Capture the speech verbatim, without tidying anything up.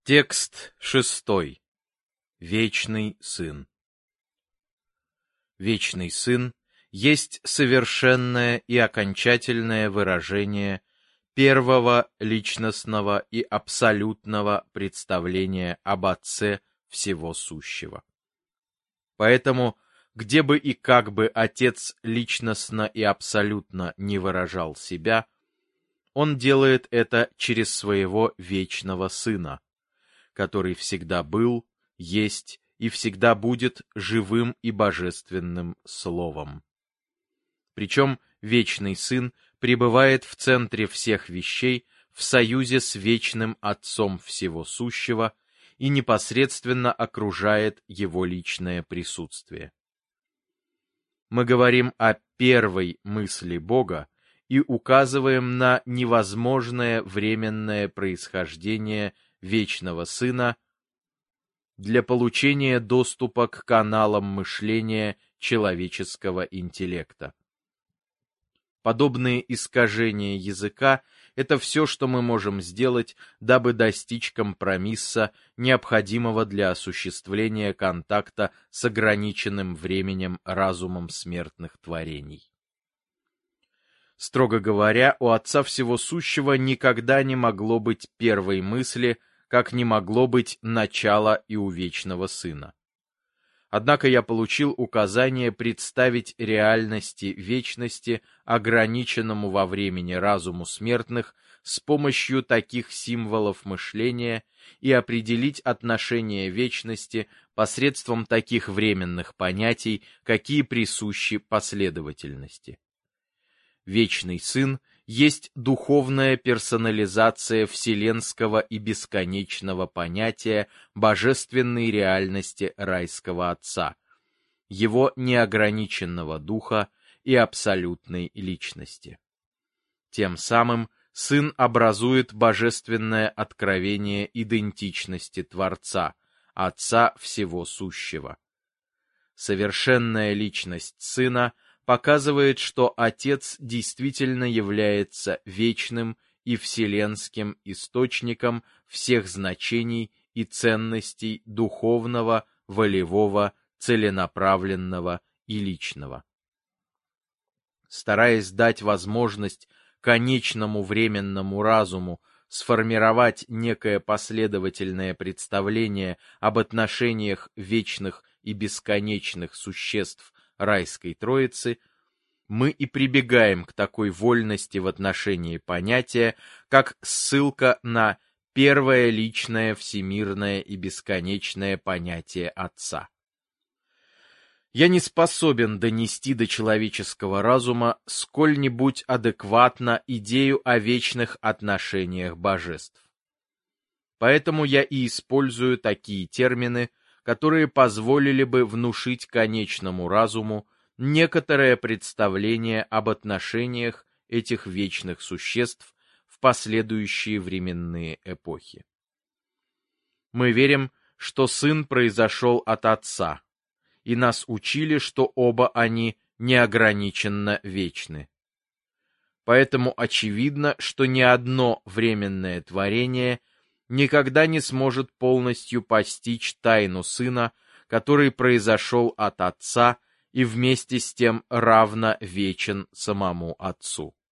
Текст шестой. Вечный Сын. Вечный Сын есть совершенное и окончательное выражение первого личностного и абсолютного представления об Отце всего сущего. Поэтому, где бы и как бы Отец личностно и абсолютно не выражал себя, Он делает это через своего вечного Сына, который всегда был, есть и всегда будет живым и божественным Словом. Причем Вечный Сын пребывает в центре всех вещей в союзе с вечным Отцом всего сущего и непосредственно окружает его личное присутствие. Мы говорим о первой мысли Бога и указываем на невозможное временное происхождение Вечного Сына для получения доступа к каналам мышления человеческого интеллекта. Подобные искажения языка — это все, что мы можем сделать, дабы достичь компромисса, необходимого для осуществления контакта с ограниченным временем разумом смертных творений. Строго говоря, у Отца Всего Сущего никогда не могло быть первой мысли, как не могло быть начала и у Вечного Сына. Однако я получил указание представить реальности вечности ограниченному во времени разуму смертных с помощью таких символов мышления и определить отношение вечности посредством таких временных понятий, какие присущи последовательности. Вечный Сын есть духовная персонализация вселенского и бесконечного понятия божественной реальности райского Отца, его неограниченного духа и абсолютной личности. Тем самым Сын образует божественное откровение идентичности Творца, Отца всего сущего. Совершенная личность Сына показывает, что Отец действительно является вечным и вселенским источником всех значений и ценностей духовного, волевого, целенаправленного и личного. Стараясь дать возможность конечному временному разуму сформировать некое последовательное представление об отношениях вечных и бесконечных существ Райской Троицы, мы и прибегаем к такой вольности в отношении понятия, как ссылка на первое личное всемирное и бесконечное понятие Отца. Я не способен донести до человеческого разума сколь-нибудь адекватно идею о вечных отношениях божеств. Поэтому я и использую такие термины, которые позволили бы внушить конечному разуму некоторое представление об отношениях этих вечных существ в последующие временные эпохи. Мы верим, что Сын произошел от Отца, и нас учили, что оба они неограниченно вечны. Поэтому очевидно, что ни одно временное творение никогда не сможет полностью постичь тайну Сына, который произошел от Отца и вместе с тем равно вечен самому Отцу.